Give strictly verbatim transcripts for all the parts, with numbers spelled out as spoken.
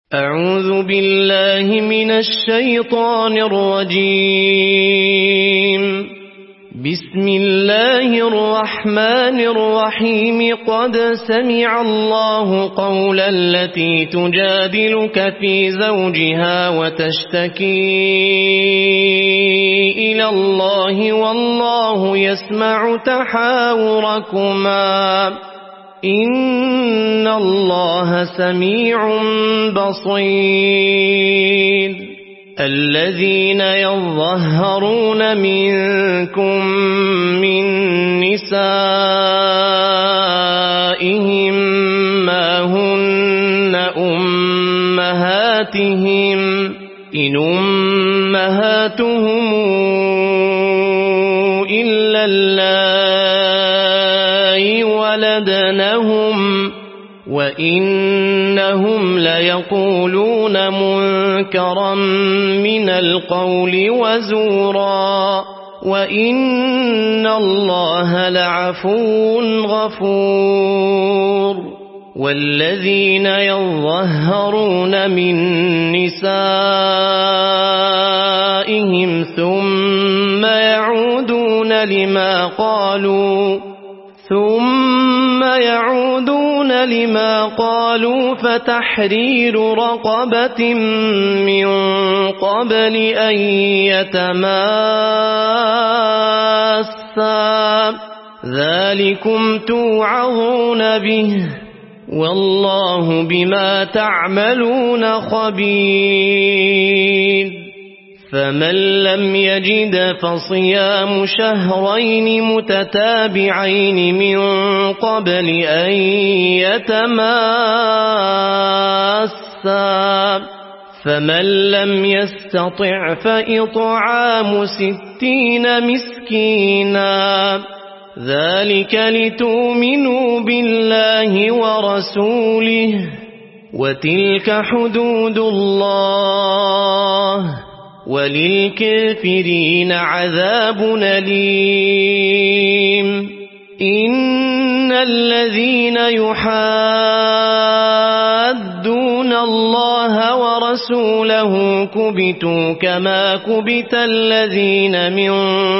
أعوذ بالله من الشيطان الرجيم. بسم الله الرحمن الرحيم. قد سمع الله قول التي تجادلك في زوجها وتشتكي إلى الله والله يسمع تحاوركما إن الله سميع بصير. الذين يظهرون منكم من نسائهم ما هن أمهاتهم إن أمهاتهم إلا اللائي ولدنهم وإنهم ليقولون منكرا من القول وزورا وإن الله لعفو غفور. والذين يظهرون من نسائهم ثم يعودون لما قالوا ثم يعودون لما قالوا فتحرير رقبة من قبل أن يتماسا ذلكم توعظون به والله بما تعملون خبير. فمن لم يجد فصيام شهرين متتابعين من قبل أن يتماسا فمن لم يستطع فإطعام ستين مسكينا ذلك لتؤمنوا بالله ورسوله وتلك حدود الله وللكافرين عذاب أليم. إن الذين يحادون الله ورسوله كبتوا كما كبت الذين من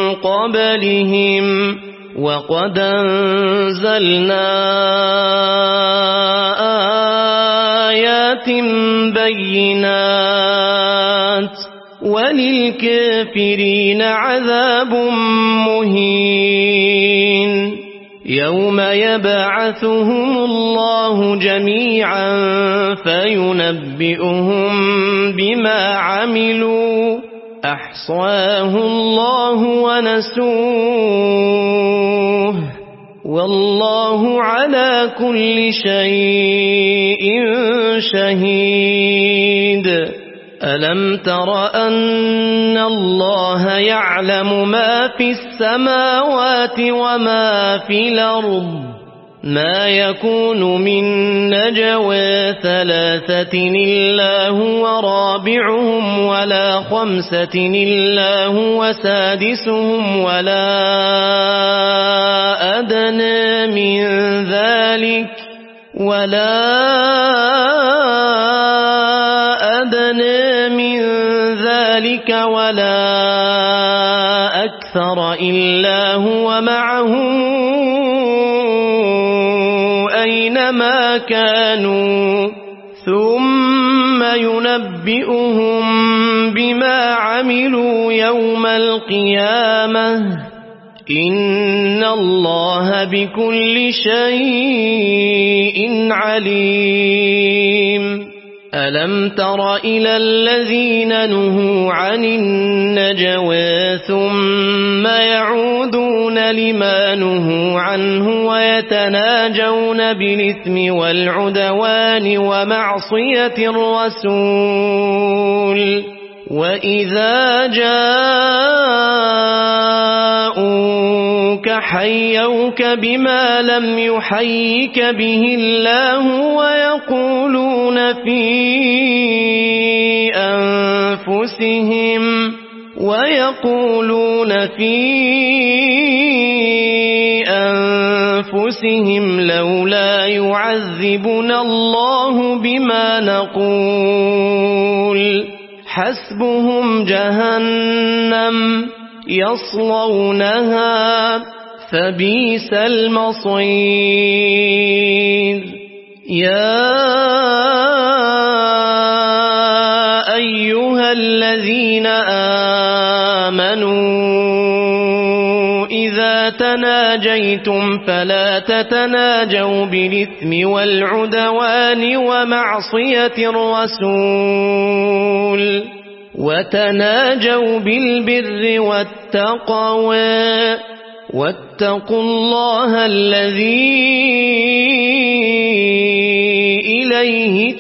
قبلهم وقد أنزلنا آيات بينات وللكافرين عذاب مهين. يوم يبعثهم الله جميعا فينبئهم بما عملوا أحصاه الله ونسوه والله على كل شيء شهيد. ألم تر أن الله يعلم ما في السماوات وما في الأرض ما يكون من نجوى ثلاثة إلا هو رابعهم ولا خمسة إلا هو سادسهم ولا أدنى من ذلك ولا أدنى من ذلك ولا أكثر إلا هو معهم أينما كانوا ثم ينبئهم بما عملوا يوم القيامة إن الله بكل شيء عليم. ألم تر إلى الذين نهوا عن النجوى ثم يعودون لما نهوا عنه ويتناجون بالإثم والعدوان ومعصية الرسول وإذا جاءوك حيوك بما لم يحيك به الله ويقولون في أنفسهم ويقولون في أنفسهم أنفسهم لولا يعذبنا الله بما نقول حسبهم جهنم يصلونها فبئس المصير يا أيها الذين آمنوا إذا تناجيتم فلا تتناجوا بالإثم والعدوان ومعصية الرسول وتناجوا بالبر والتقوى واتقوا الله الذي إليه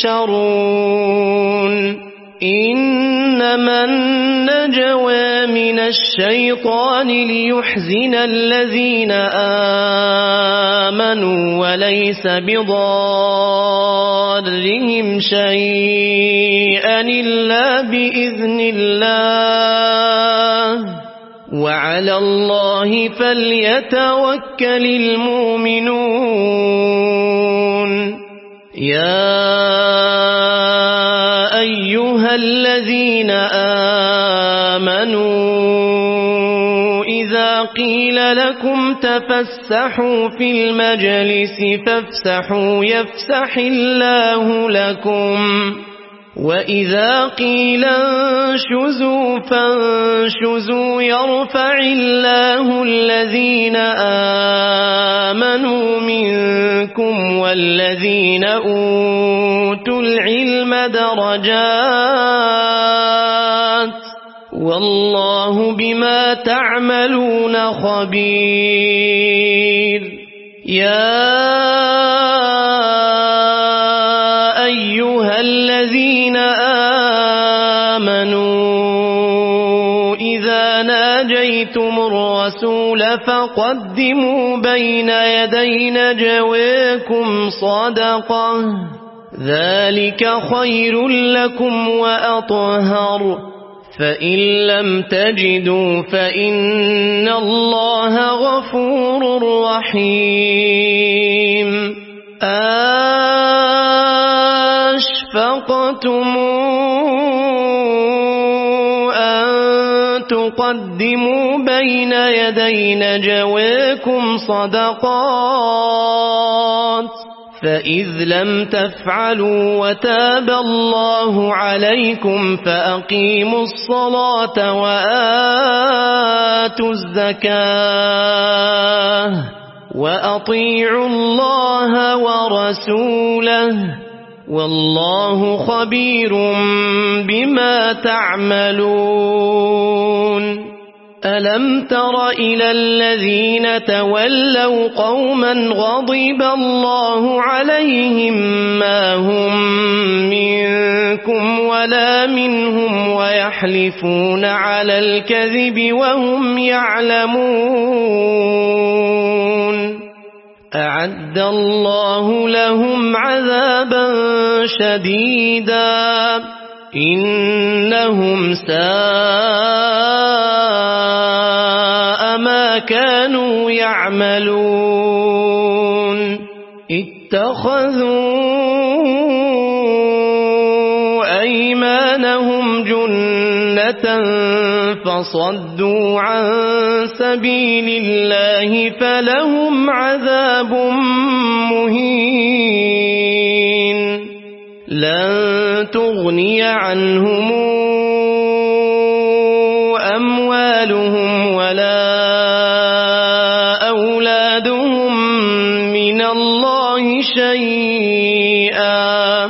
تحشرون إنما النجوى من الشيطان ليحزن الذين آمنوا وليس بضارهم شيئا إلا بإذن الله وعلى الله فليتوكل المؤمنون يا أيها الذين آمنوا إذا قيل لكم تفسحوا في المجلس فافسحوا يفسح الله لكم وإذا قيل انشزوا فانشزوا يرفع الله الذين آمنوا منكم والذين أوتوا العلم درجات والله بما تعملون خبير يا أيها الذين آمنوا إذا ناجيتم الرسول فقدموا بين يدي نجويكم صدقة ذلك خير لكم وأطهر فإن لم تجدوا فإن الله غفور رحيم أشفقتم أن تقدموا بين يدي نجويكم صدقات فإذ لم تفعلوا وتاب الله عليكم فأقيموا الصلاة وآتوا الزكاة وأطيعوا الله ورسوله والله خبير بما تعملون ألم تر إلى الذين تولوا قوما غضب الله عليهم ما هم منكم ولا منهم ويحلفون على الكذب وهم يعلمون أعد الله لهم عذابا شديدا إنهم ساء ما كانوا يعملون اتخذوا أيمانهم جنة فصدوا عن سبيل الله فلهم عذاب مهين لن تغني عنهم أموالهم ولا أولادهم من الله شيئا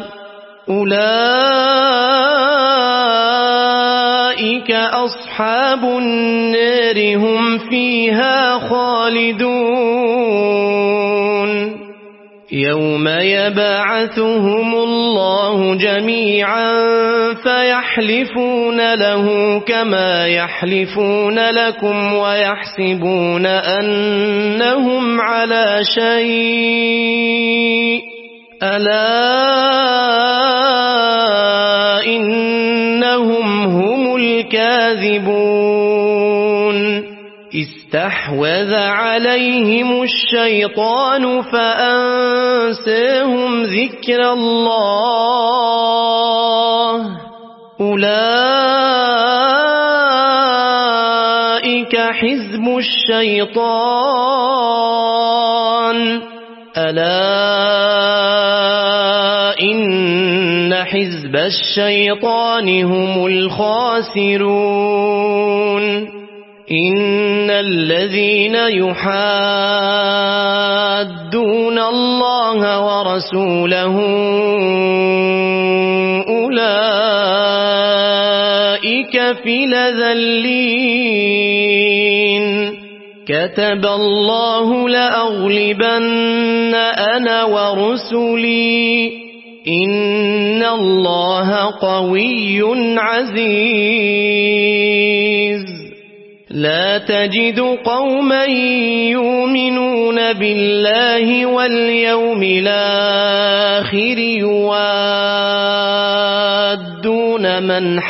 أولئك أصحاب النار هم فيها خالدون يوم يبعثهم الله جميعا فيحلفون له كما يحلفون لكم ويحسبون أنهم على شيء ألا إنهم هم الكاذبون استحوذ عليهم الشيطان فأنساهم ذكر الله أولئك حزب الشيطان ألا إن حزب الشيطان هم الخاسرون إن الذين يحادون الله ورسوله أولئك في الأذلين كتب الله لأغلبن أنا ورسلي إن الله قوي عزيز لا تجد قوما يؤمنون بالله واليوم الآخر يوادون من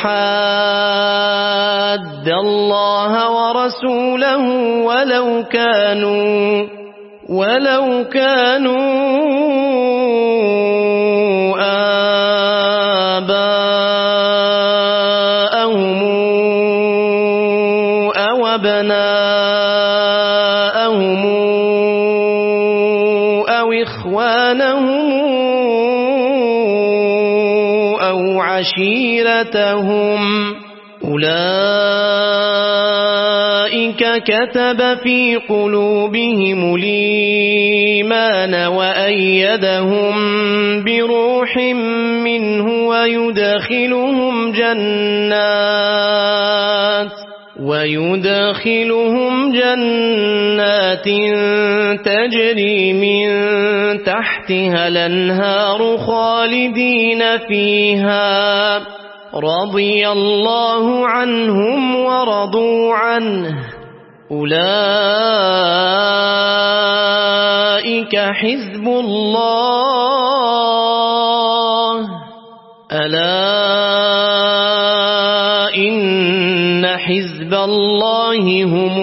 حاد الله ورسوله ولو كانوا ولو كانوا آباءهم أو أبناءهم أو إخوانهم أو عشيرتهم أولئك كتب في قلوبهم الإيمان وأيدهم بروح منه ويدخلهم جنات ويدخلهم جنات تجري من تحتها الأنهار خالدين فيها رضي الله عنهم ورضوا عنه أولئك حزب الله ألا إن حزب الله هم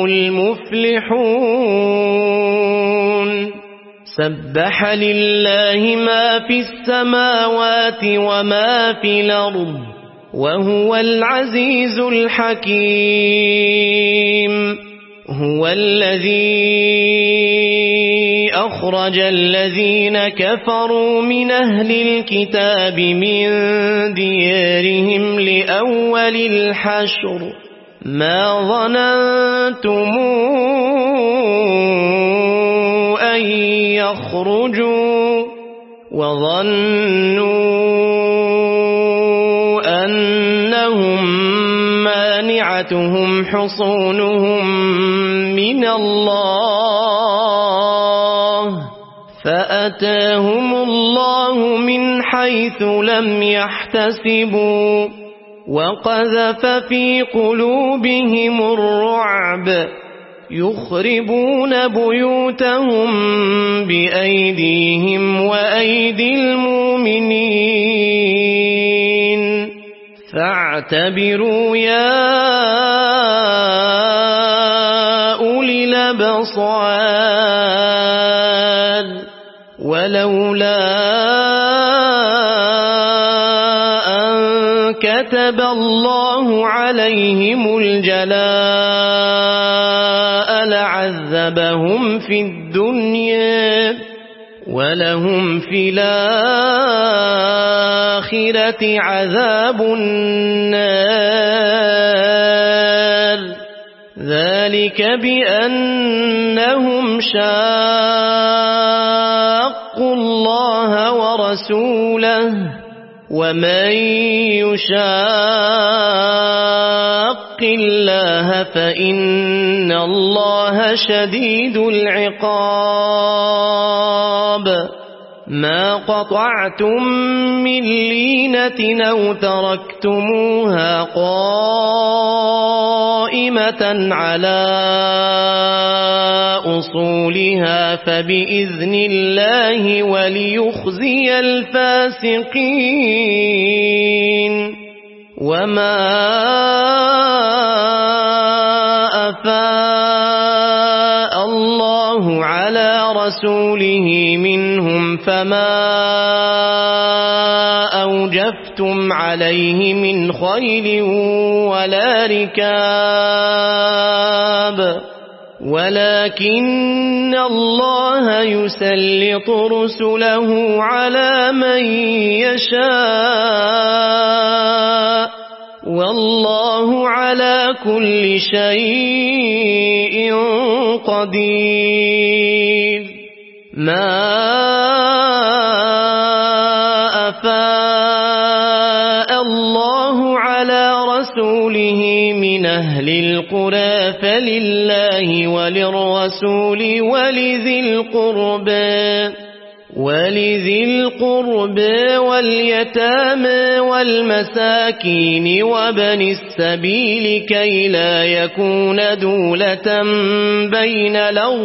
المفلحون سبح لله ما في السماوات وما في الأرض وهو العزيز الحكيم هو الذي أخرج الذين كفروا من أهل الكتاب من ديارهم لأول الحشر ما ظننتم أن يخرجوا وظنوا أنهم مانعتهم حصونهم من الله فأتاهم الله من حيث لم يحتسبوا وقذف في قلوبهم الرعب يخربون بيوتهم بأيديهم وأيدي المؤمنين فاعتبروا يا أولي الأبصار ولولا أن كتب الله عليهم الجلاء لعذبهم في الدنيا ولهم في الآخرة عذاب النار ذلك بأنهم شاقوا الله ورسوله ومن يشاق الله فإن الله شديد العقاب ما قطعتم من لينة أو تركتموها قائمة على أصولها فبإذن الله وليخزي الفاسقين وما أفاء ورسوله منهم فما أوجفتم عليه من خيل ولا ركاب ولكن الله يسلط رسله على من يشاء والله على كل شيء قدير. ما أفاء الله على رسوله من أهل القرى فلله وللرسول ولذي القربى ولذي القربى واليتامى والمساكين وابن السبيل كي لا يكون دولة بين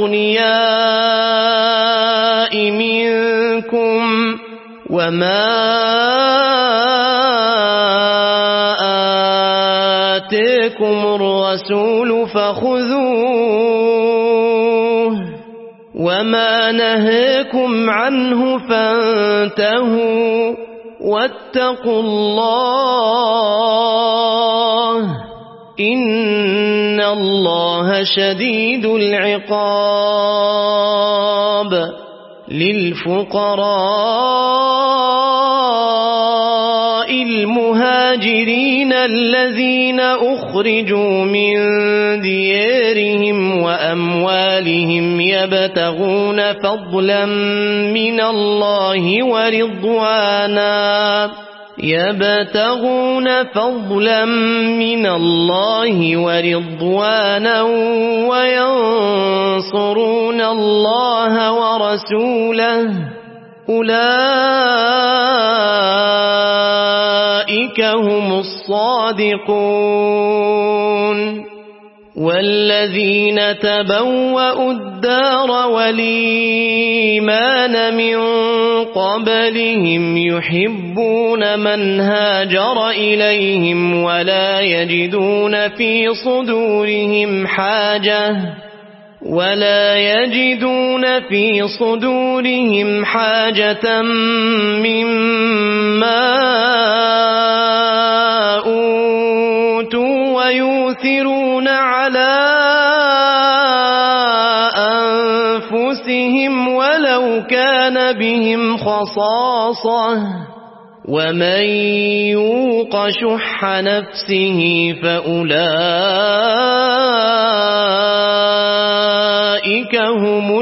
الأغنياء منكم وما آتاكم الرسول فخذوه وما نهاكم عنه فانتهوا واتقوا الله إن الله شديد العقاب. للفقراء المهاجرين الذين أخرجوا من ديارهم وأموالهم يبتغون فضلا من الله ورضوانا يبتغون فضلا من الله ورضوانا وينصرون الله ورسوله أولئك هم الصادقون. والذين تبوأوا الدار والإيمان من قبلهم يحبون من هاجر إليهم ولا يجدون في صدورهم حاجة ولا يجدون في صدورهم حاجة مما أوتوا ويؤثرون على أنفسهم ولو كان بهم خصاصة ومن يوق شح نفسه فأولئك هم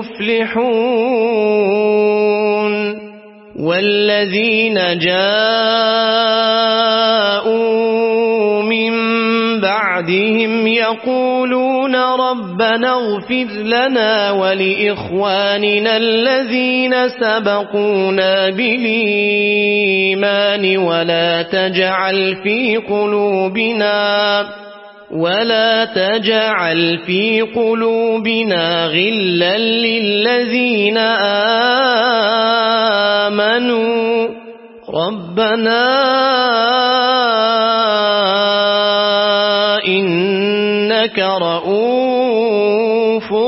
المفلحون. والذين جاءوا من بعدهم يقولون ربنا اغفر لنا ولإخواننا الذين سبقونا بالإيمان ولا تجعل في قلوبنا ولا تجعل في قلوبنا غلا للذين آمنوا ربنا إنك رؤوف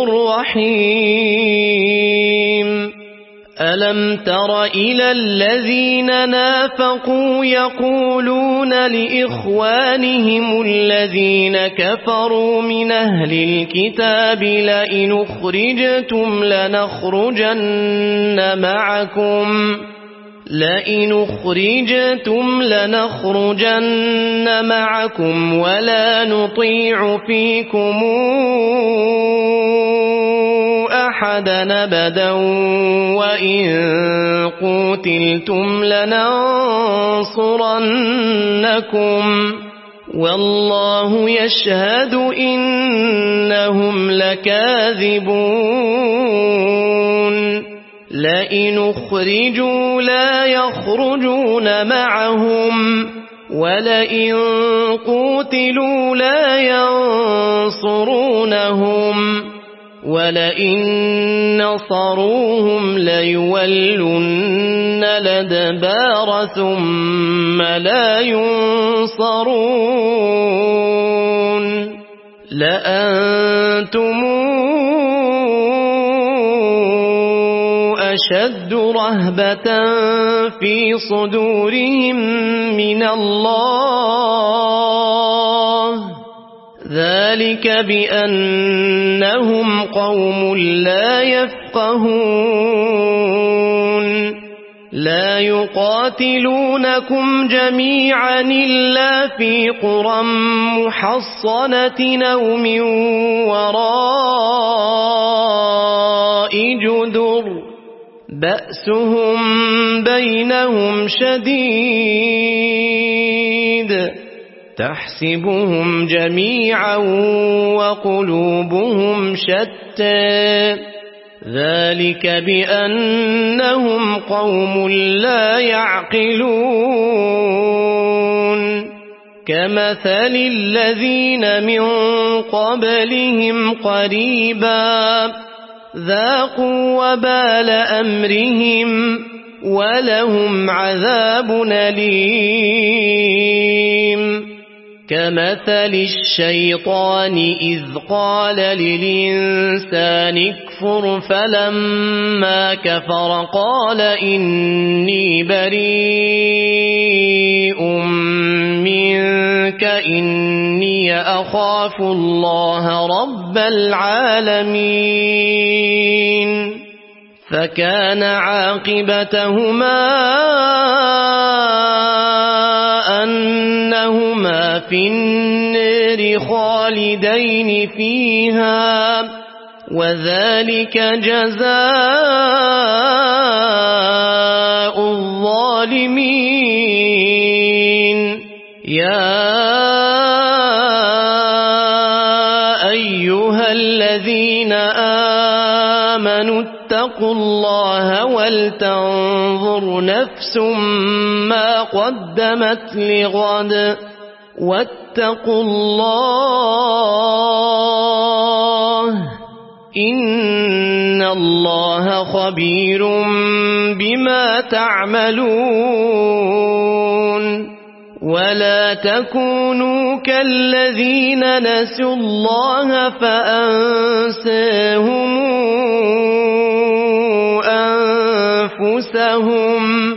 رحيم. ألم تر إلى الذين نافقوا يقولون لإخوانهم الذين كفروا من أهل الكتاب لئن أخرجتم لنخرجن معكم لئن أخرجتم لنخرجن معكم ولا نطيع فيكم أحدا أبدا وإن قتلتم لننصرنكم والله يشهد إنهم لكاذبون. لئن أخرجوا لا يخرجون معهم ولئن قتلوا لا ينصرونهم ولئن نصروهم ليولن الأدبار ثم لا ينصرون. لأنتم رهبة في صدورهم من الله ذلك بأنهم قوم لا يفقهون لا يقاتلونكم جميعا إلا في قرى محصنة أو من وراء جدر بأسهم بينهم شديد تحسبهم جميعا وقلوبهم شتى ذلك بأنهم قوم لا يعقلون كمثل الذين من قبلهم قريبا ذاقوا وبال أمرهم ولهم عذاب أليم كمثل الشيطان إذ قال للإنسان اكفر فلما كفر قال إني بريء منك إني أخاف الله رب العالمين فكان عاقبتهما أنهما في النار خالدين فيها وذلك جزاء الظالمين يا أيها الذين آمنوا اتقوا الله ولتنظر نفس ما قدمت لغد واتقوا الله إن الله خبير بما تعملون ولا تكونوا كالذين نسوا الله فأنساهم أنفسهم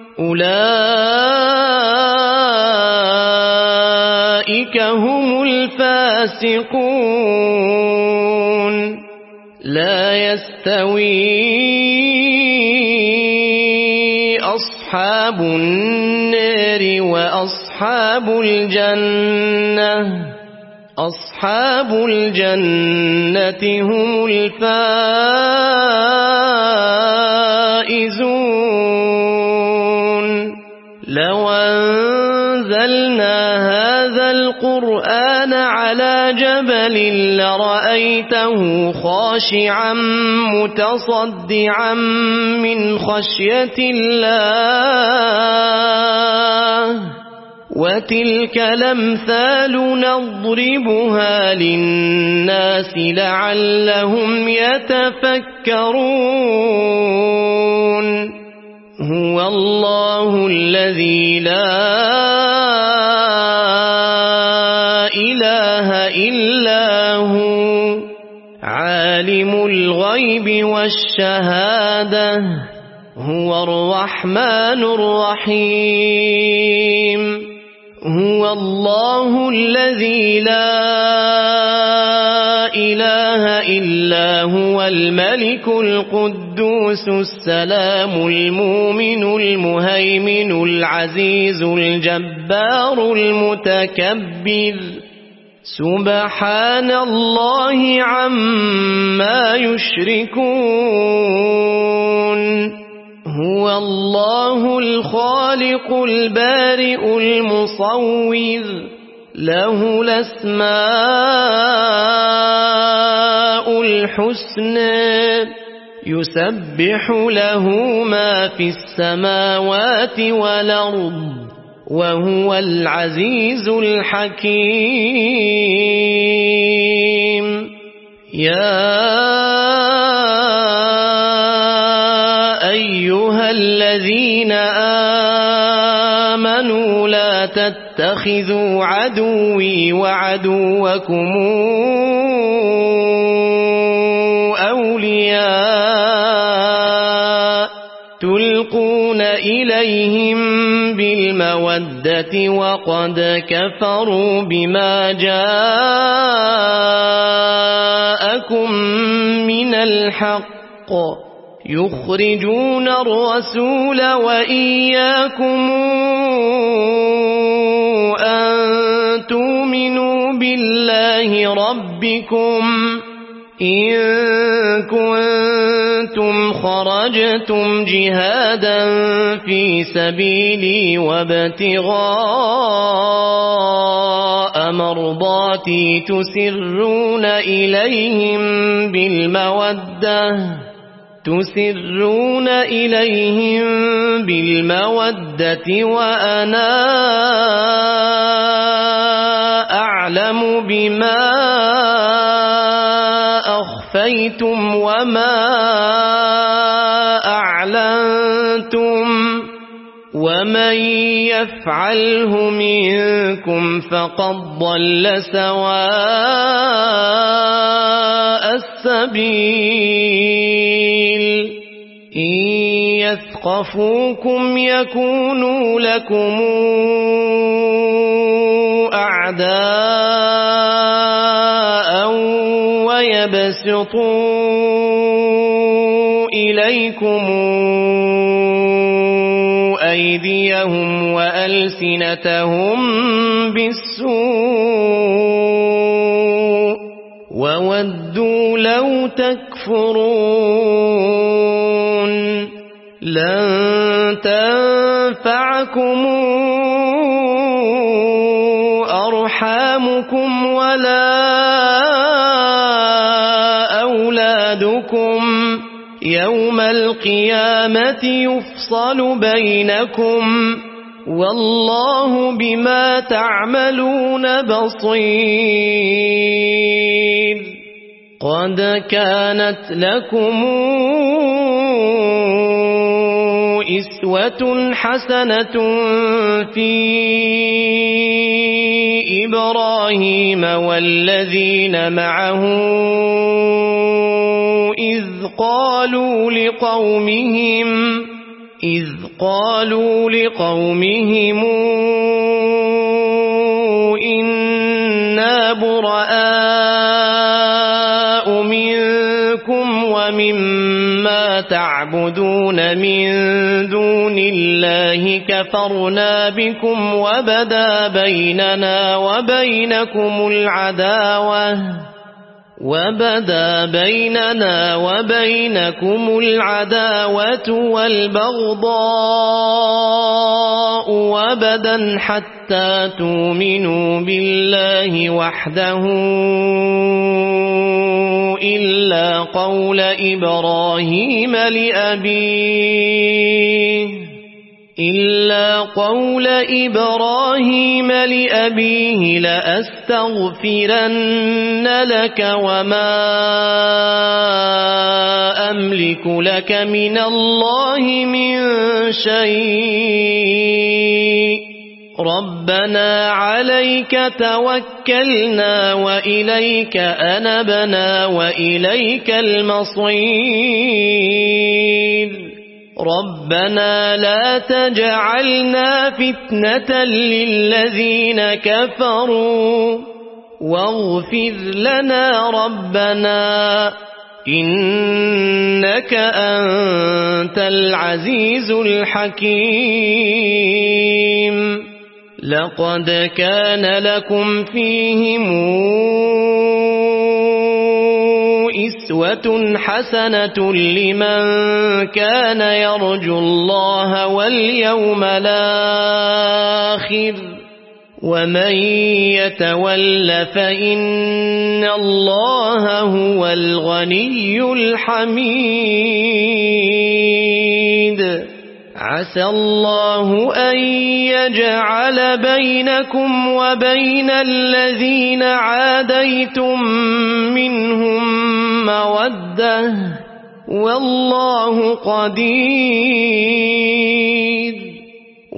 أولئك هم الفاسقون لا يستوي أصحاب النار وأصحاب الجنة أصحاب الجنة هم الفائزون لو أنزلنا هذا القرآن على جبل لرأيته خاشعا متصدعا من خشية الله وتلك الأمثال نضربها للناس لعلهم يتفكرون هو الله الذي لا إله إلا هو عالم الغيب والشهادة هو الرحمن الرحيم هو الله الذي لا إله إلا هو الملك القدوس السلام المؤمن المهيمن العزيز الجبار المتكبر سبحان الله عما يشركون هو الله الخالق البارئ المصور له الأسماء الحسنى يسبح له ما في السماوات والأرض وهو العزيز الحكيم يا أيها الذين آمنوا لا تتخذوا عدوي وعدوكم أولياء إليهم بالمودة وقد كفروا بما جاءكم من الحق يخرجون الرسول وإياكم أن تؤمنوا بالله ربكم إن كنتم خرجتم جهادا في سبيلي وابتغاء مرضاتي تسرون إليهم بالمودة تسرون إليهم بالمودة وأنا أعلم بما أخفيتم وما أعلنتم ومن يفعله منكم فقد ضل سواء السبيل إن يثقفوكم يكونوا لكم أعداء ويبسطوا إليكم أيديهم وألسنتهم بالسوء وودوا لو تكفرون لن تنفعكم أرحامكم ولا أولادكم يوم القيامة يفصل بينكم والله بما تعملون بصير قد كانت لكم إسوة حسنة في إبراهيم والذين معه إذ قالوا لقومهم إذ قالوا لقومهم إنا براء منكم ومما تعبدون من دون الله كفرنا بكم وبدا بيننا وبينكم العداوة وبدا بيننا وبينكم العداوة والبغضاء وبدا حتى تؤمنوا بالله وحده إلا قول إبراهيم لأبيه إلا قول إبراهيم لأبيه لأستغفرن لك وما أملك لك من الله من شيء ربنا عليك توكلنا وإليك أنبنا وإليك المصير ربنا لا تجعلنا فتنة للذين كفروا واغفر لنا ربنا إنك أنت العزيز الحكيم لقد كان لكم فيهم إسوة حسنة لمن كان يرجو الله واليوم الآخر ومن يتول فإن الله هو الغني الحميد عسى الله أن يجعل بينكم وبين الذين عاديتم منهم مودة والله قدير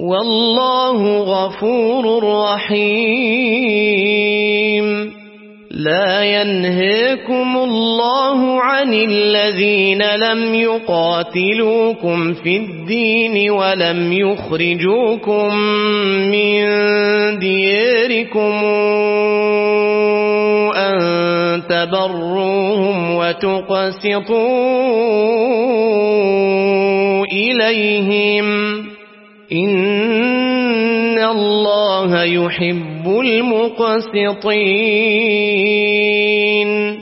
والله غفور رحيم لا ينهاكم الله عن الذين لم يقاتلوكم في الدين ولم يخرجوكم من دياركم أن تبروهم وتقسطوا إليهم إن الله يحب المقسطين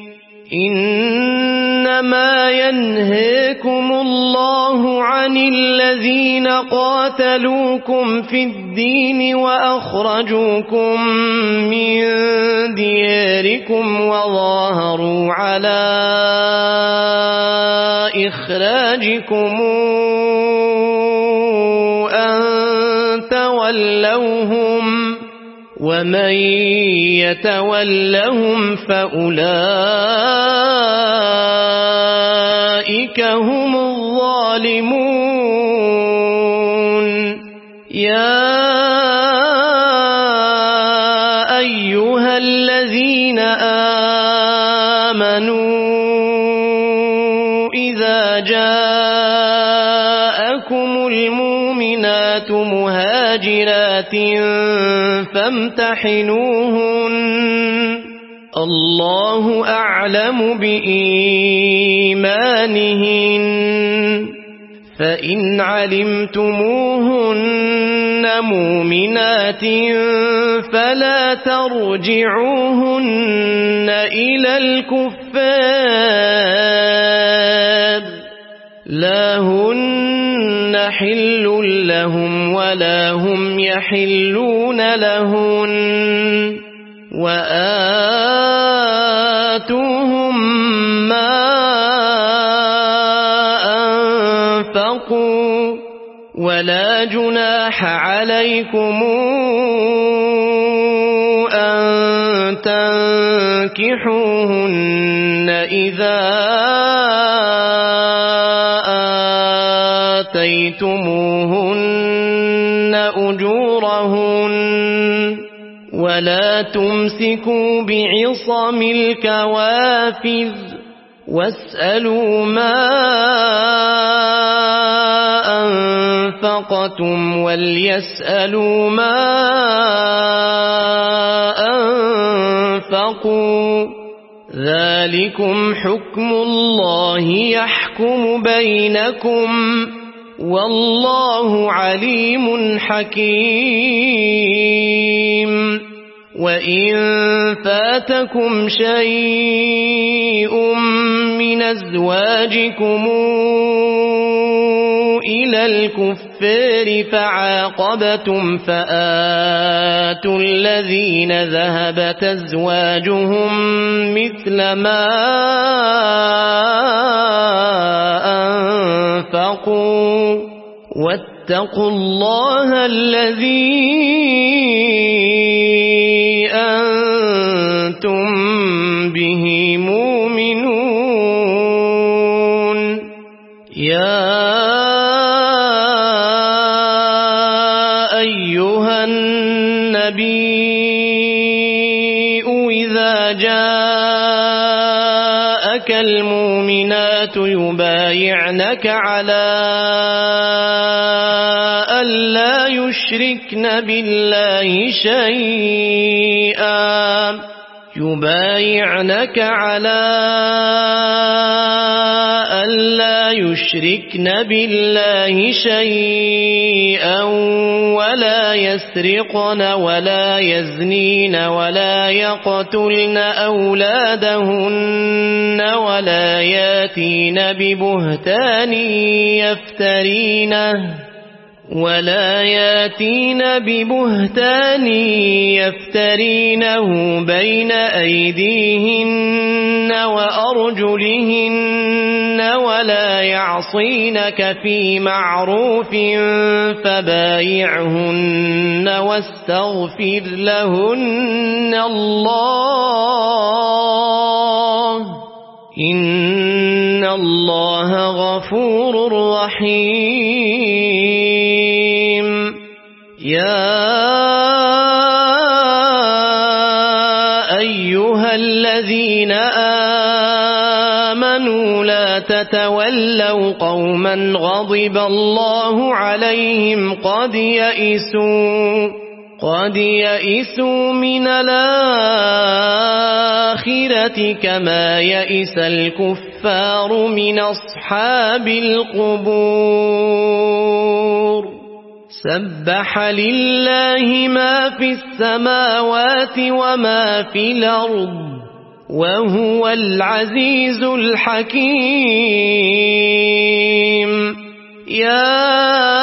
إنما ينهاكم الله عن الذين قاتلوكم في الدين وأخرجوكم من دياركم وظاهروا على إخراجكم أن تولوهم ومن يتولهم فأولئك هم الظالمون يا أيها الذين آمنوا إذا جاءكم المؤمنات مهاجرات فامتحنوهن الله أعلم بإيمانهن فإن علمتموهن مؤمنات فلا ترجعوهن إلى الكفار لا هن حل لهم ولا هم يحلون لهن وآتوهم ما أنفقوا ولا جناح عليكم أن تنكحوهن إذا آتيتموهن أجورهن ولا تمسكوا بعصم الكوافر واسألوا ما أنفقتم وليسألوا ما أنفقوا ذلكم حكم الله يحكم بينكم والله عليم حكيم وإن فاتكم شيء من أزواجكم إلى الكفار فعاقبتم فآتوا الذين ذهبت أزواجهم مثل ما أنفقوا واتقوا الله الذي أنتم به مؤمنون يا أيها النبي إذا جاءك المؤمنات يبايعنك على ألا يشركن بالله شيئا يبايعنك على ألا يشركن بالله شيئا ولا يسرقن ولا يزنين ولا يقتلن أولادهن ولا ياتين ببهتان يفترينه ولا ياتين ببهتان يفترينه بين أيديهن وأرجلهن ولا يعصينك في معروف فبايعهن واستغفر لهن الله إن الله غفور رحيم يا أيها الذين الذين آمنوا لا تتولوا قوما غضب الله عليهم قد يئسوا قد يئسوا من الآخرة كما يئس الكفار من أصحاب القبور سبح لله ما في السماوات وما في الأرض وهو العزيز الحكيم يا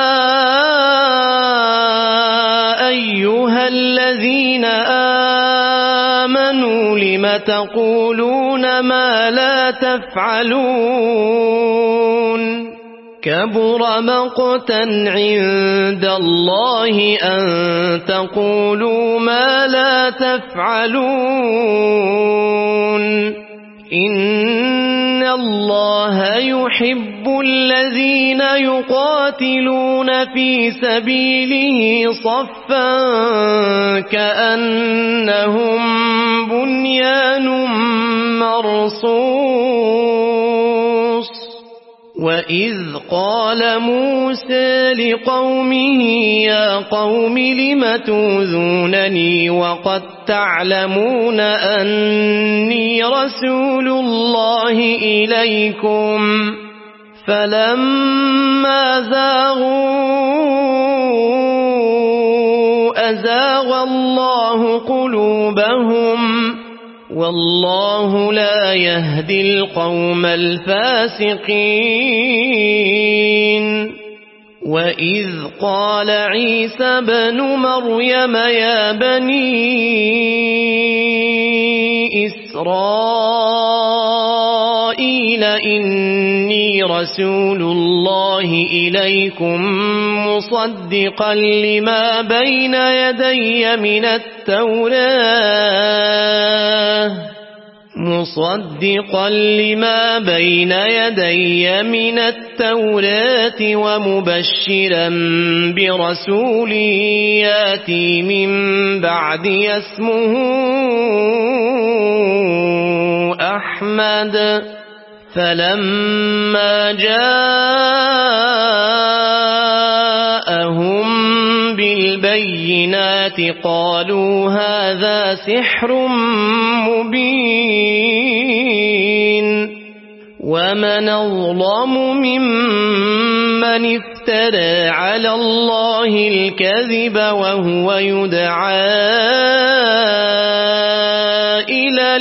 أيها الذين آمنوا لم تقولون ما لا تفعلون كبر مقتا عند الله أن تقولوا ما لا تفعلون إن الله يحب الذين يقاتلون في سبيله صفا كأنهم بنيان مرصوص وإذ قال موسى لقومه يا قوم لم تؤذونني وقد تعلمون أني رسول الله إليكم فلما زاغوا أزاغ الله قلوبهم والله لا يهدي القوم الفاسقين وإذ قال عيسى بن مريم يا بني إسرائيل إني رسول الله إليكم مصدقا لما بين يدي من التوراة مصدقا لما بين يدي من التوراة ومبشرا برسول ياتي من بعد اسمه أحمد فلما جاءهم بالبينات قالوا هذا سحر مبين ومن أظلم ممن افترى على الله الكذب وهو يدعى إلى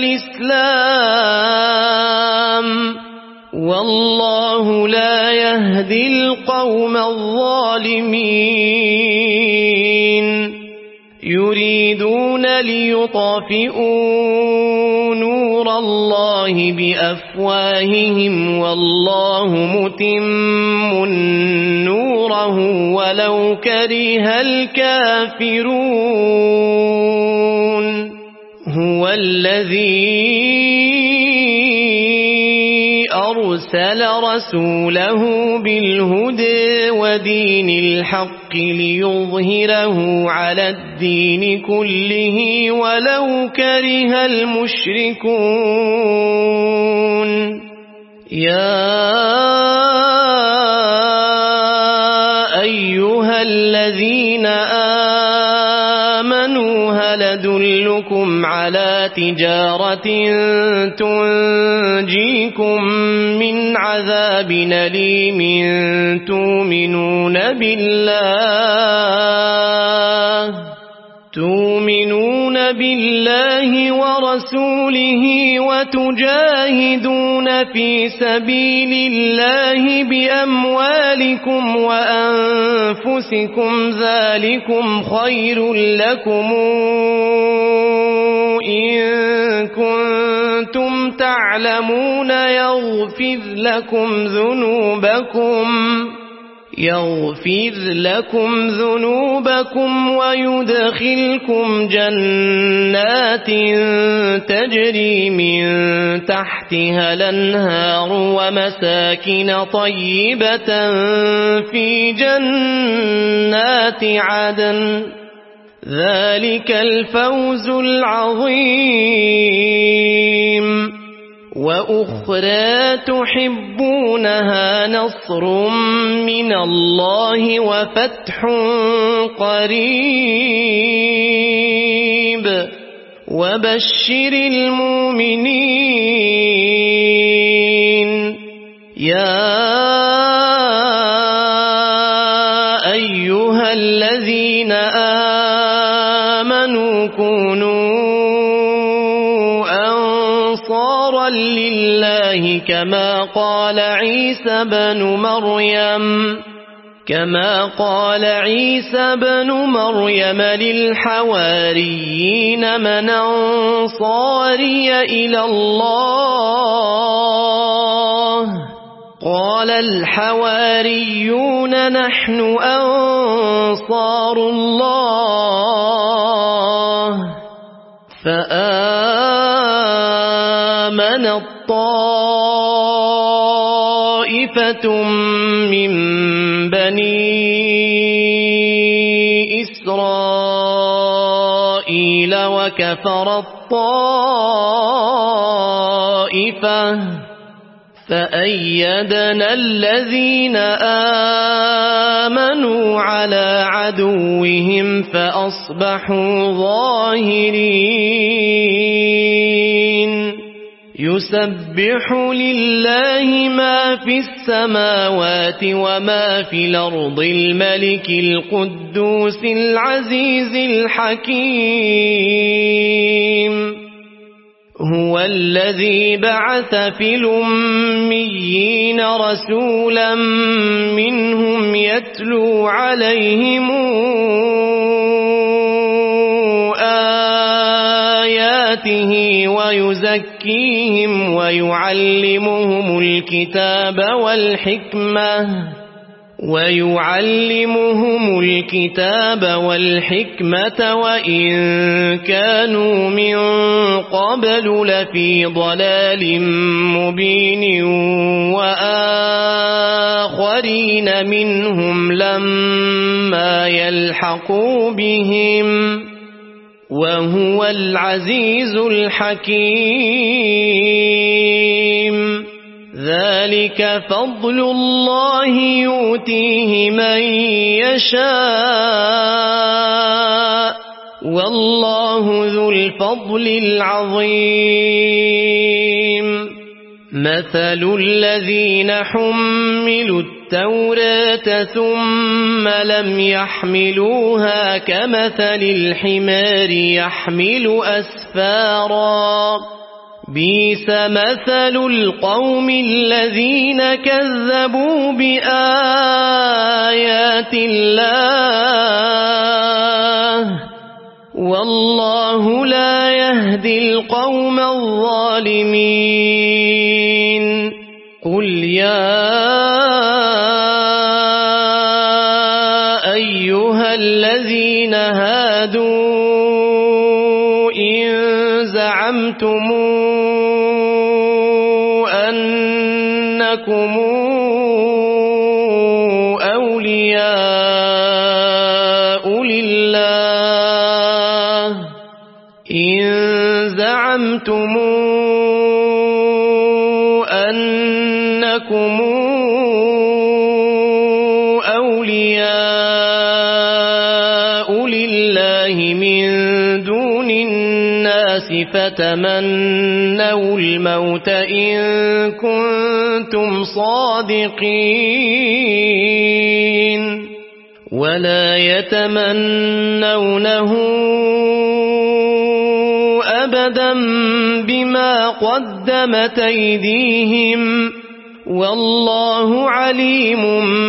الإسلام والله لا يهدي القوم الظالمين يريدون ليطفئوا نور الله بأفواههم والله متم نوره ولو كره الكافرون هو الذي أرسل رسوله بالهدى ودين الحق ليظهره على الدين كله ولو كره المشركون يا أيها الذين آمنوا هل أدلكم على تجارة تنجيكم من عذاب أليم تؤمنون بالله تؤمنون بالله ورسوله وتجاهدون في سبيل الله بأموالكم وأنفسكم ذلكم خير لكم إن كنتم تعلمون يغفر لكم ذنوبكم يغفر لكم ذنوبكم ويدخلكم جنات تجري من تحتها الأنهار ومساكن طيبة في جنات عدن ذلك الفوز العظيم. وأخرى تحبونها نصر من الله وفتح قريب وبشر المؤمنين. يا أيها الذين آمنوا كونوا أنصارا لله كما قال عيسى بن مريم كما قال عيسى بن مريم للحواريين من أنصاري إلى الله قال الحواريون نحن أنصار الله. فآمن الطائفة من بني إسرائيل وكفر الطائفة فأيدنا الذين آمنوا على عدوهم فأصبحوا ظاهرين. يسبح لله ما في السماوات وما في الأرض الملك القدوس العزيز الحكيم. هو الذي بعث في الأميين رسولا منهم يتلو عليهم آياته ويزكيهم ويعلمهم الكتاب والحكمة ويعلمهم الكتاب والحكمة وإن كانوا من قبل لفي ضلال مبين وآخرين منهم لما يلحقوا بهم وهو العزيز الحكيم. ذلك فضل الله يؤتيه من يشاء والله ذو الفضل العظيم. مثل الذين حملوا التوراة ثم لم يحملوها كمثل الحمار يحمل أسفارا بئس مثل القوم الذين كذبوا بآيات الله والله لا يهدي القوم الظالمين. قل يا أيها الذين هادوا إن زعمتم أنكم أولياء لله إن زعمتم أنكم أولياء لله من دون الناس فتمنوا الموت إن كنتم صادقين ولا يتمنونه أبدا بما قدمت أيديهم والله عليم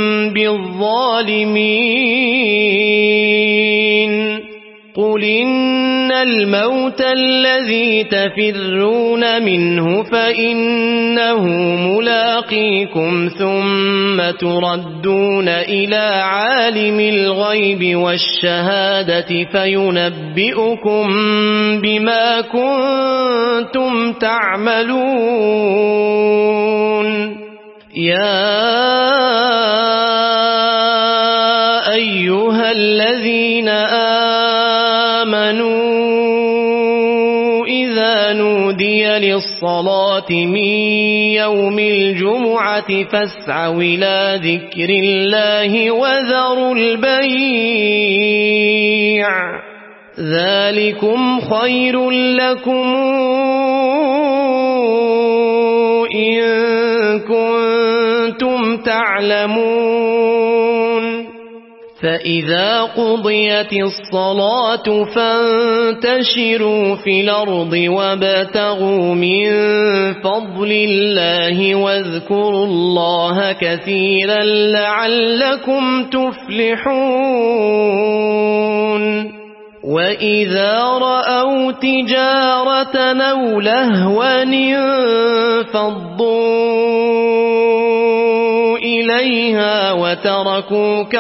بالظالمين. قل إن الموت الذي تفرون منه فإنه ملاقيكم ثم تردون إلى عالم الغيب والشهادة فينبئكم بما كنتم تعملون. يا أيها الذين آمنوا إذا نودي للصلاة من يوم الجمعة فاسعوا إلى ذكر الله وذروا البيع ذلكم خير لكم إن كنتم تعلمون فإذا قضيت الصلاة فانتشروا في الأرض وابتغوا من فضل الله واذكروا الله كثيرا لعلكم تفلحون وإذا رأوا تجارة أو لهوا انفضوا إليها وتركوك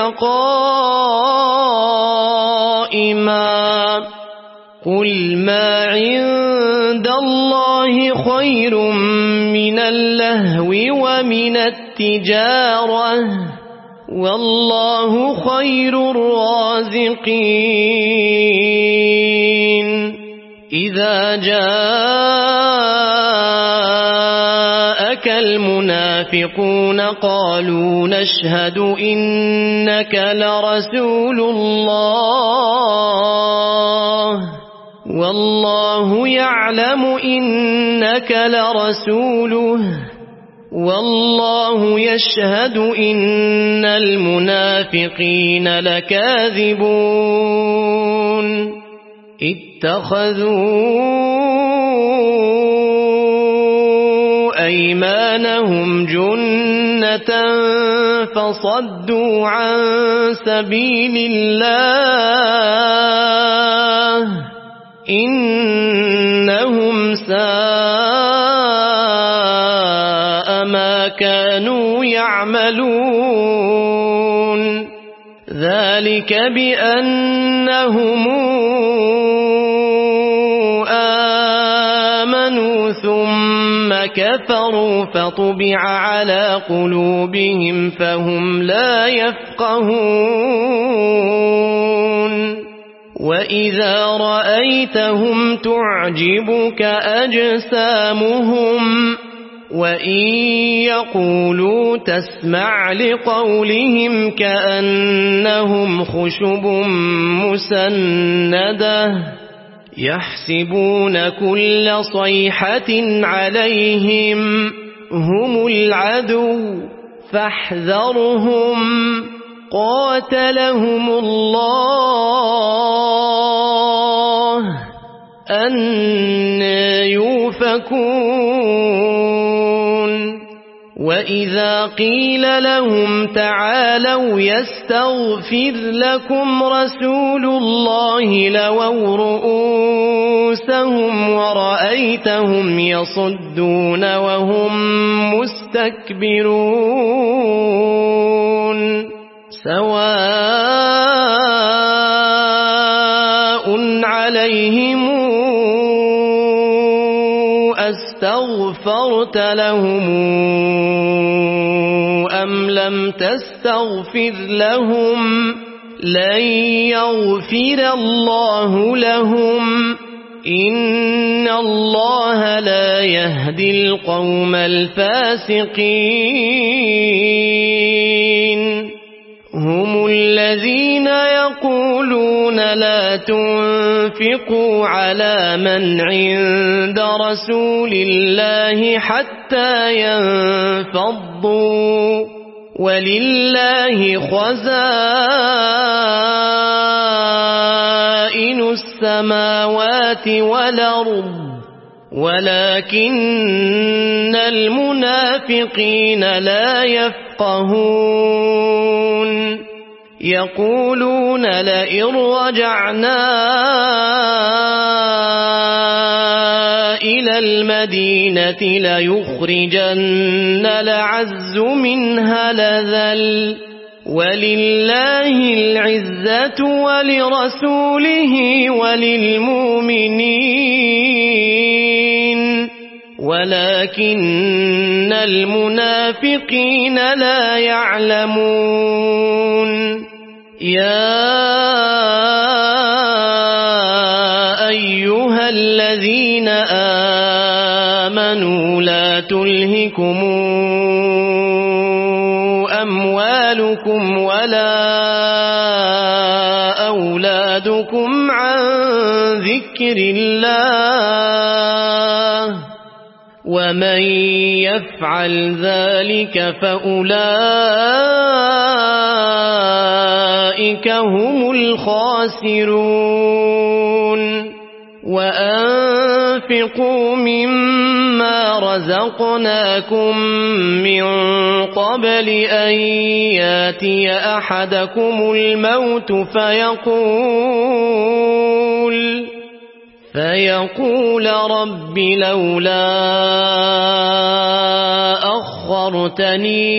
قائما قل ما عند الله خير من اللهو ومن التجارة والله خير الرازقين إذا جاءك المنافقون قالوا نشهد إنك لرسول الله والله يعلم إنك لرسوله والله يشهد إن المنافقين لكاذبون اتخذوا أيمانهم جنة فصدوا عن سبيل الله إنهم ساء ما كانوا يعملون ذلك بأنهم آمنوا ثم كفروا فطبع على قلوبهم فهم لا يفقهون وإذا رأيتهم تعجبك أجسامهم وإن يقولوا تسمع لقولهم كأنهم خشب مسندة يحسبون كل صيحة عليهم هم العدو فاحذرهم قاتلهم الله أنى يؤفكون وإذا قيل لهم تعالوا يستغفر لكم رسول الله لووا رؤوسهم ورأيتهم يصدون وهم مستكبرون سواء عليهم أستغفرت لهم أم لم تستغفر لهم لن يغفر الله لهم إن الله لا يهدي القوم الفاسقين هم الذين يقولون لا تنفقوا على من عند رسول الله حتى ينفضوا ولله خزائن السماوات والأرض ولكن المنافقين لا يفقهون يقولون لئن رجعنا إلى المدينة ليخرجن الأعز منها الأذل ولله العزة ولرسوله وللمؤمنين ولكن المنافقين لا يعلمون يا الذين آمنوا لا تلهكم أموالكم ولا أولادكم عن ذكر الله ومن يفعل ذلك فأولئك هم الخاسرون وأنفقوا مما رزقناكم من قبل أن ياتي أحدكم الموت فيقول فيقول رب لولا أخرتني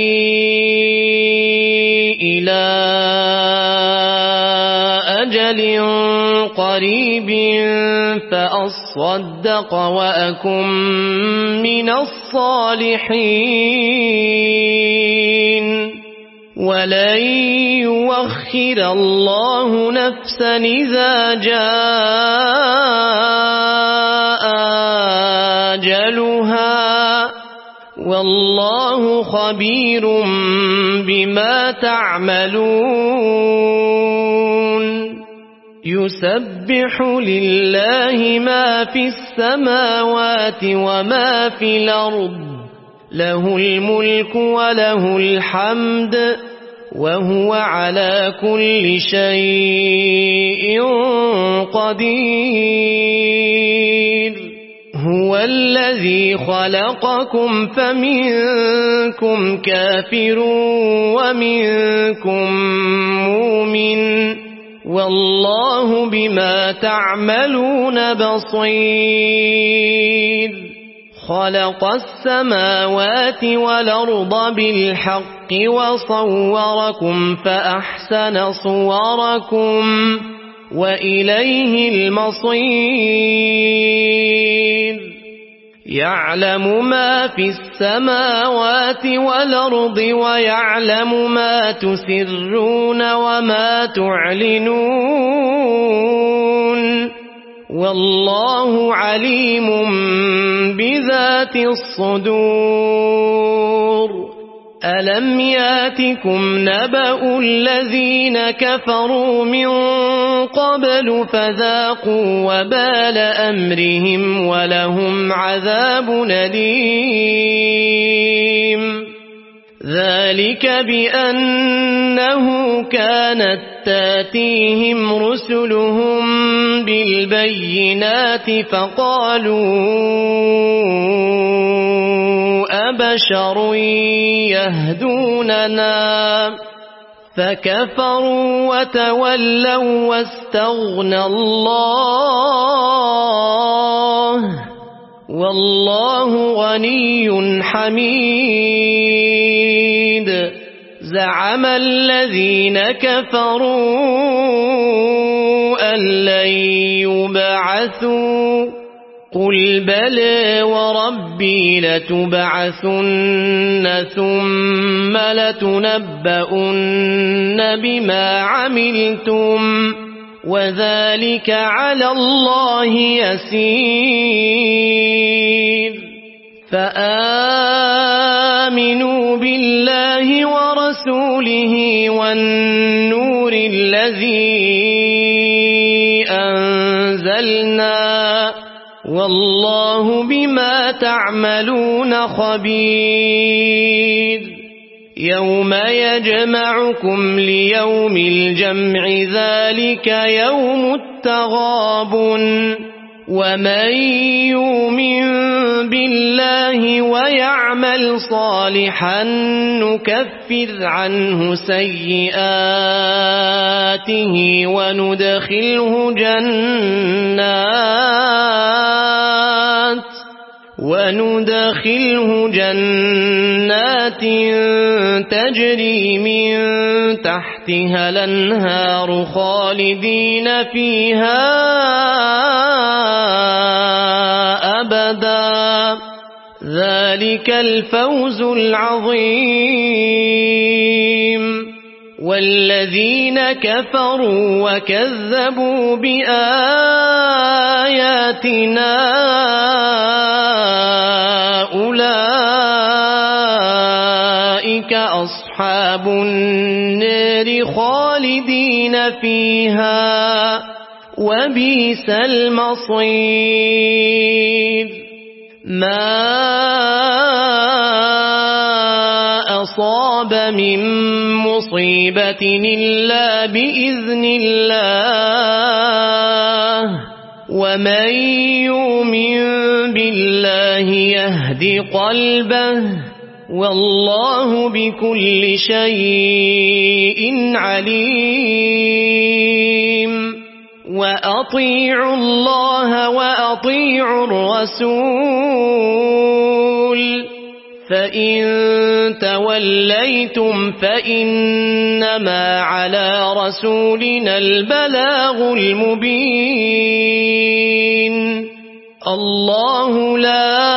إلى أجل قريب فأصدق وأكن من الصالحين ولن يؤخر الله نفسا إذا جاء أجلها والله خبير بما تعملون يسبح لله ما في السماوات وما في الأرض له الملك وله الحمد وهو على كل شيء قدير هو الذي خلقكم فمنكم كافر ومنكم مؤمن والله بما تعملون بصير خلق السماوات والأرض بالحق وصوركم فأحسن صوركم وإليه المصير يعلم ما في السماوات والأرض ويعلم ما تسرون وما تعلنون والله عليم بذات الصدور ألم ياتكم نبأ الذين كفروا من قبل فذاقوا وبال أمرهم ولهم عذاب أليم ذلك بأنه كانت تاتيهم رسلهم بالبينات فقالوا أبشر يهدوننا فكفروا وتولوا واستغنى الله والله غني حميد زعم الذين كفروا أن لن يبعثوا قل بلى وربي لتبعثن ثم لتنبؤن بما عملتم وذلك على الله يسير فآمنوا بالله ورسوله والنور الذي أنزلنا والله بما تعملون خبير يوم يجمعكم ليوم الجمع ذلك يوم التغابن ومن يؤمن بالله ويعمل صالحا نكفر عنه سيئاته وندخله جنات وندخله جنات تجري من تحتها الأنهار خالدين فيها أبدا ذلك الفوز العظيم والذين كفروا وكذبوا بآياتنا آياتنا أولئك أصحاب النار خالدين فيها وبئس المصير. ما أصاب من مصيبة إلا بإذن الله ومن يؤمن بالله يهد قلبه والله بكل شيء عليم. وأطيعوا الله وأطيعوا الرسول فإن توليتم فإنما على رسولنا البلاغ المبين. الله لا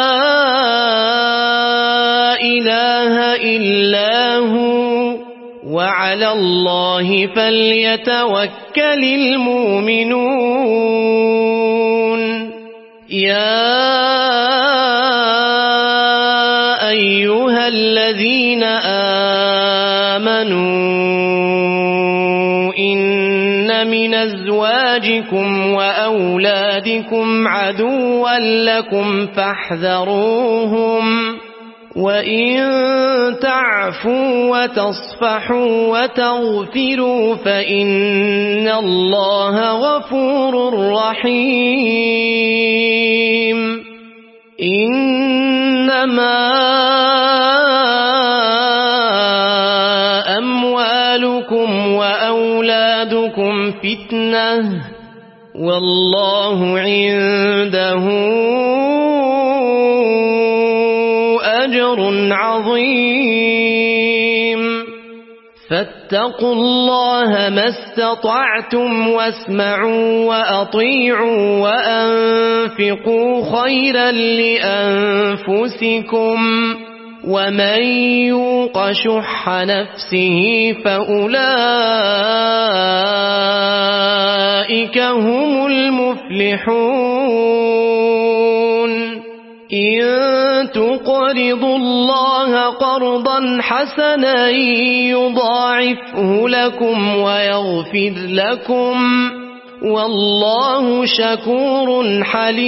إله إلا هو وعلى الله فليتوكل المؤمنون. يا أيها الذين آمنوا إن من أزواجكم وأولادكم عدوا لكم فاحذروهم وإن تعفوا وتصفحوا وتغفروا فإن الله غفور رحيم. إنما أموالكم وأولادكم فتنة والله عنده أجر عظيم. فاتقوا الله ما استطعتم واسمعوا وأطيعوا وأنفقوا خيرا لأنفسكم ومن يوق شح نفسه فأولئك هم المفلحون. إن تقرضوا الله قرضا حسنا يضاعفه لكم ويغفر لكم والله شكور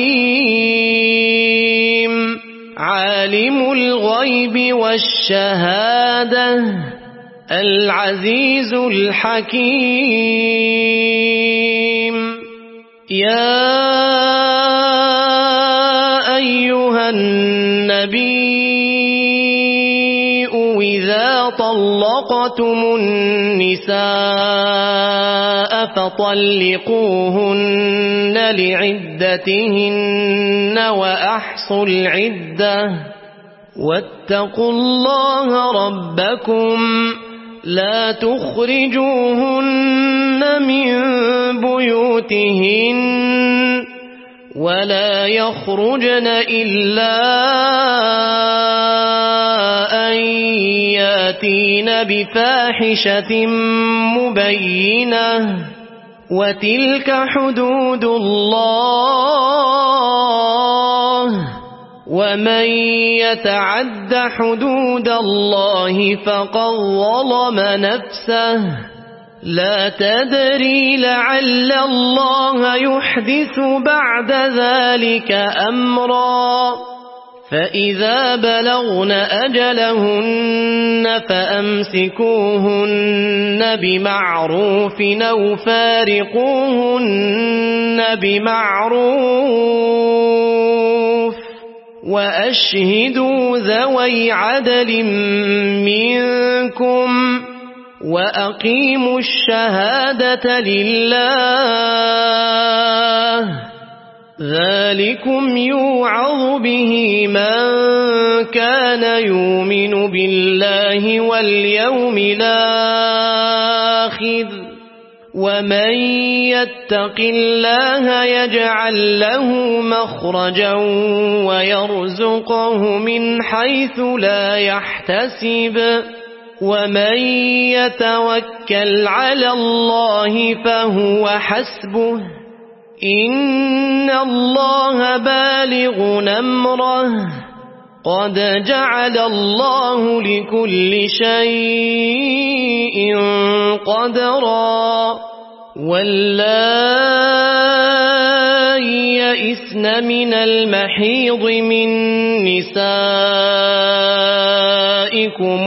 حليم. عالم الغيب والشهادة العزيز الحكيم. يا أيها النبي إذا طلقتم النساء فطلقوهن لعدتهن وأحصوا العدة واتقوا الله ربكم لا تخرجوهن من بيوتهن ولا يخرجن إلا أن ياتين بفاحشة مبينة وتلك حدود الله ومن يتعد حدود الله فقد ظلم نفسه لا تدري لعل الله يحدث بعد ذلك أمرا. فإذا بلغن أجلهن فأمسكوهن بمعروف أو فارقوهن بمعروف وأشهدوا ذوي عدل منكم وأقيموا الشهادة لله ذلكم يوعظ به من كان يؤمن بالله واليوم الآخر ومن يتق الله يجعل له مخرجا ويرزقه من حيث لا يحتسب ومن يتوكل على الله فهو حسبه إن إن الله بالغ أمره قد جعل الله لكل شيء قدرا واللائي يئسن من المحيض من نسائكم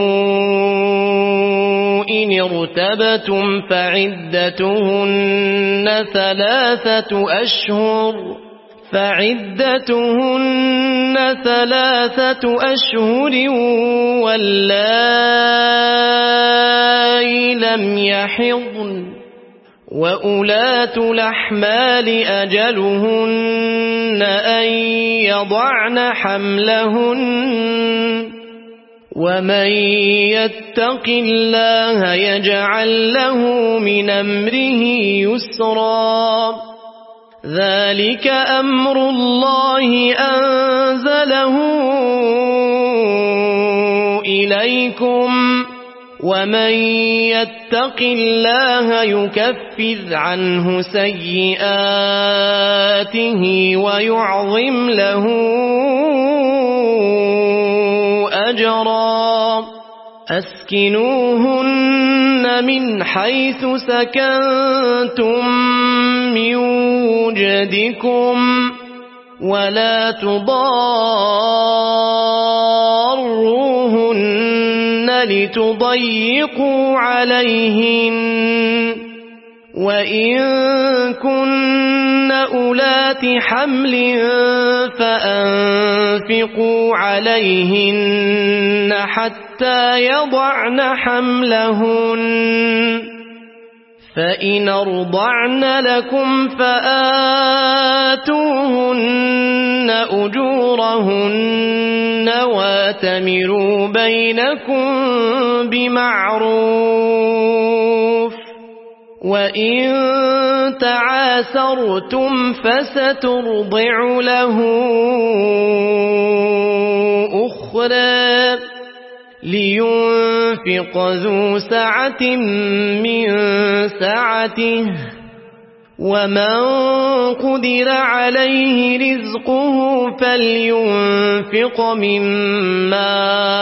إن ارتبتم فعدتهن ثلاثة أشهر فعدتهن ثلاثة أشهر واللائي لم يحضن وأولاة الأحمال أجلهن أن يضعن حملهن ومن يتق الله يجعل له من أمره يسرا ذلك أمر الله أنزله إليكم ومن يتق الله يكفر عنه سيئاته ويعظم له أجرا أسكنوهن من حيث سكنتم من وجدكم ولا تضاروهن لتضيقوا عليهن وإن كن أولات حمل فأنفقوا عليهن حتى يضعن حملهن فإن أرضعن لكم فآتوهن أجورهن واتمروا بينكم بمعروف وإن تعاسرتم فسترضع له أخرى لينفق ذو سعة من سعته ومن قدر عليه رزقه فلينفق مما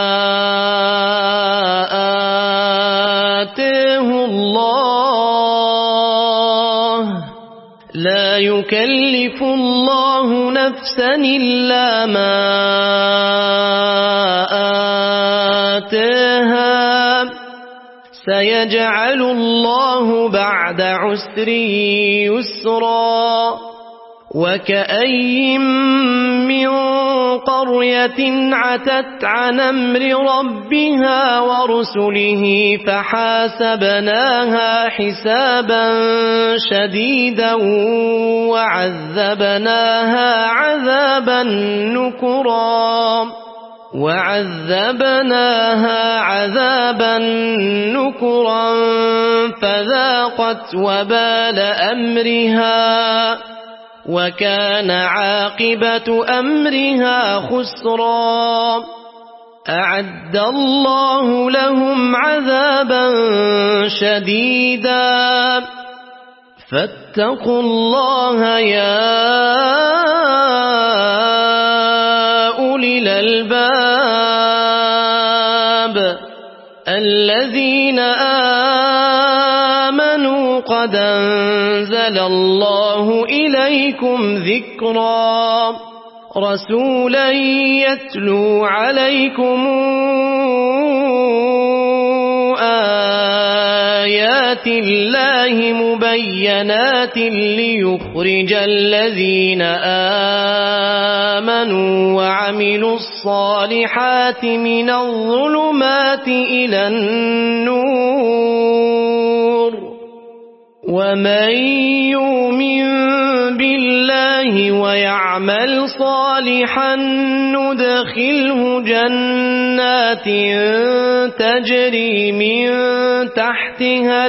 آتاه الله لا يكلف الله نفسا إلا ما آتاها سيجعل الله بعد عسر يسرا وكأي من قرية عتت عن أمر ربها ورسله فحاسبناها حسابا شديدا وعذبناها عذابا نكرا وعذبناها عذابا نكرا فذاقت وبال أمرها وكان عاقبة أمرها خسرا أعد الله لهم عذابا شديدا فاتقوا الله يا أولي الألباب الذين آمنوا قد أنزل الله إليكم ذكرا رسولا يتلو عليكم آيات الله مبينات ليخرج الذين آمنوا وعملوا الصالحات من الظلمات إلى النور ومن يؤمن بالله ويعمل صالحا ندخله جنات تجري من تحتها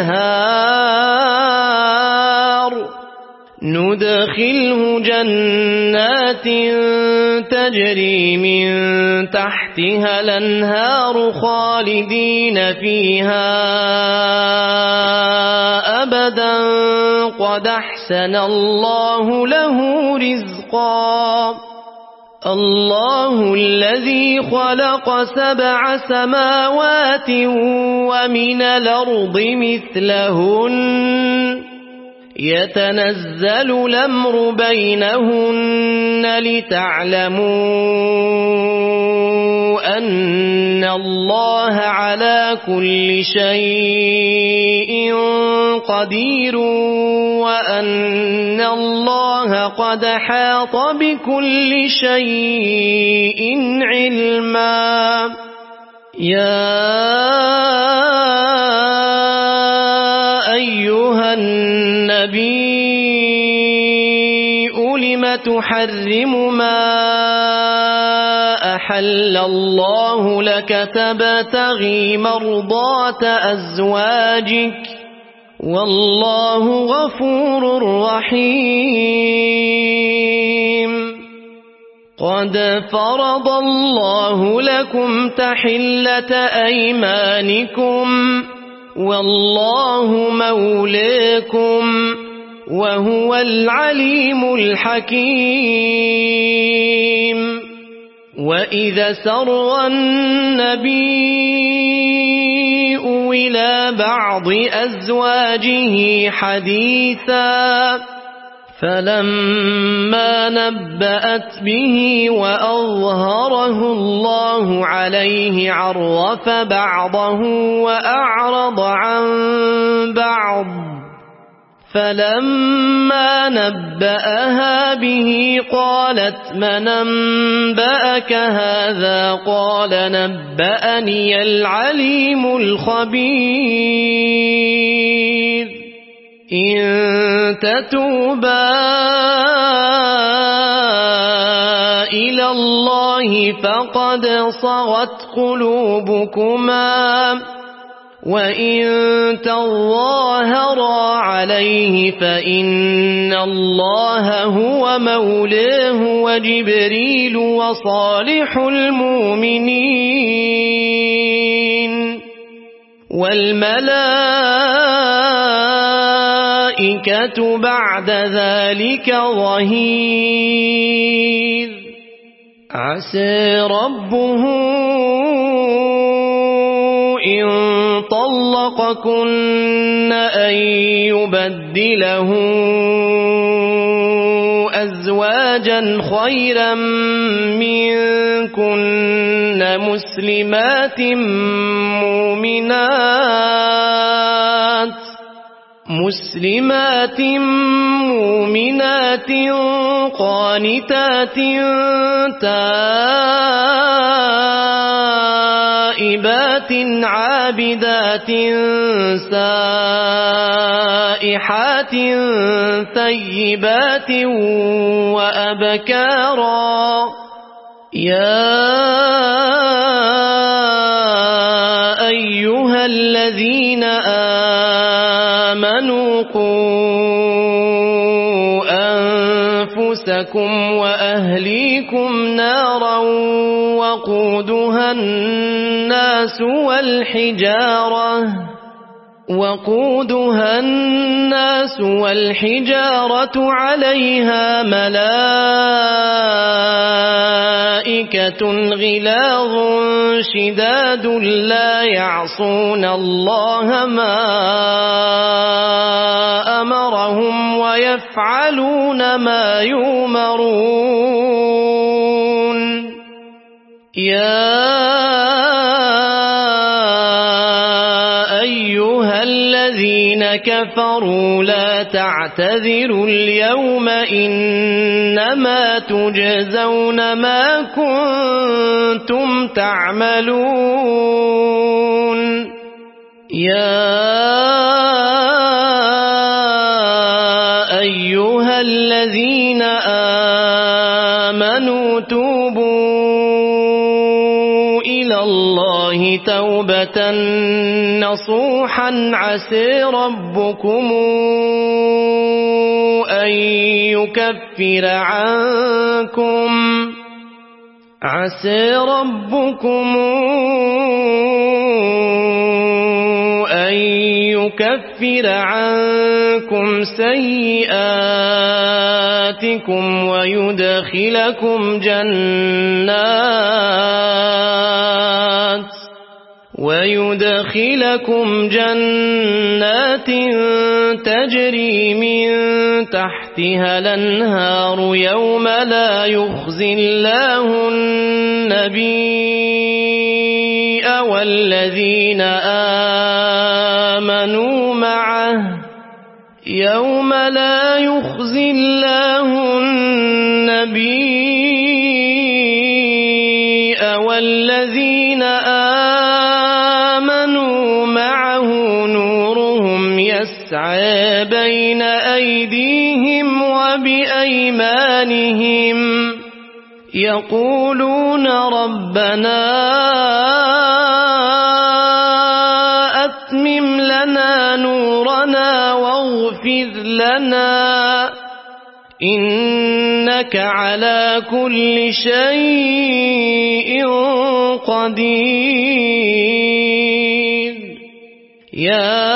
الأنهار ندخله جنات تجري من تحتها الأنهار خالدين فيها أبدا قد أحسن أحسن الله له رزقا الله الذي خلق سبع سماوات ومن الأرض مثلهن يتنزل الأمر بينهن لتعلموا أن الله على كل شيء قدير وأن الله قد حاط بكل شيء علما يا أيها النبي لم تحرم ما أحل الله لك تبتغي مرضات أزواجك والله غفور رحيم قد فرض الله لكم تحلة أيمانكم والله مولاكم وهو العليم الحكيم وإذا سر النبي إلى بعض أزواجه حديثا فلما نبأت به وأظهره الله عليه عرف بعضه وأعرض عن بعض فلما نبأها به قالت من أنبأك هذا قال نبأني العليم الخبير إن تتوبا إلى الله فقد صغت قلوبكما وإن تظاهرا عليه فإن الله هو مولاه وجبريل وصالح المؤمنين والملائكة بعد ذلك ظهير عسى ربه إن طلقكن أن يبدله أزواجا خيرا منكن مسلمات مؤمنات مسلمات مؤمنات قانتات تائبات عابدات سائحات ثيبات وأبكارا يا أيها الذين آمنوا قوا أنفسكم وأهليكم نارا وقودها الناس والحجارة وقودها الناس والحجارة عليها ملائكة غلاظ شداد لا يعصون الله ما أمرهم ويفعلون ما يؤمرون يا أيها الذين كفروا لا تعتذروا اليوم إنما تجزون ما كنتم تعملون يا أيها الذين آمنوا توبوا إلى الله توبة نصوحا عسى ربكم أن يكفر عنكم عسى ربكم أن أن يكفر عنكم سيئاتكم ويدخلكم جنات ويدخلكم جنات تجري من تحتها الأنهار يوم لا يخزي الله النبي والذين آمنوا معه يوم لا يخزي الله النبي والذين آمنوا معه نورهم يسعى بين أيديهم وبأيمانهم يقولون ربنا أتمم لنا نورنا واغفر لنا إنك على كل شيء قدير يا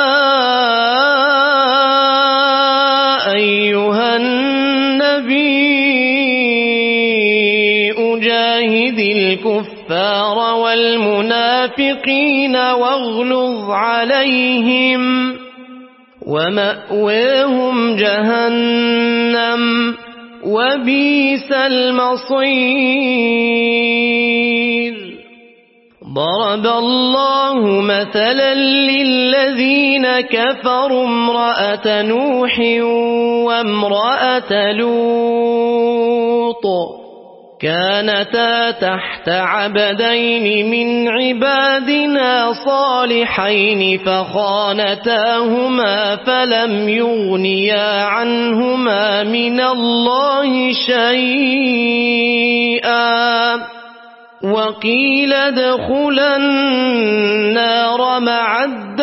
أيها النبي أجاهد الكفار والمنافقين واغلظ عليهم ومأواهم جهنم وبئس المصير ضرب الله مثلا للذين كفروا امرأة نوح وامرأة لوط كانتا تحت عبدين من عبادنا صالحين فخانتاهما فلم يغنيا عنهما من الله شيئا وقيل ادخلا النار مع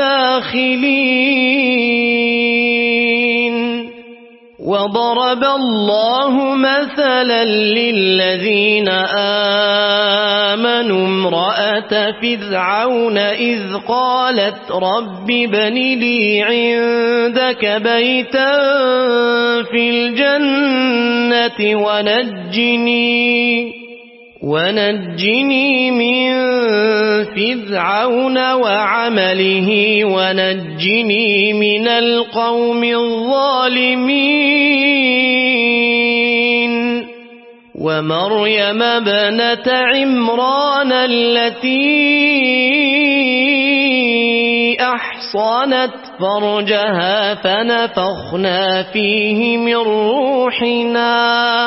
الداخلين وضرب الله مثلا للذين آمنوا امرأة فرعون إذ قالت رب ابن لي عندك بيتا في الجنة ونجني ونجني من فرعون وعمله ونجني من القوم الظالمين ومريم ابنة عمران التي أحصنت فرجها فنفخنا فيه من روحنا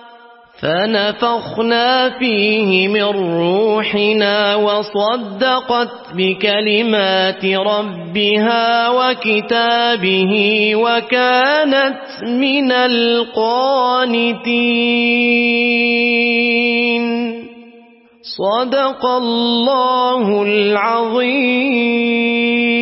فنفخنا فيه من روحنا وصدقت بكلمات ربها وكتابه وكانت من القانتين صدق الله العظيم.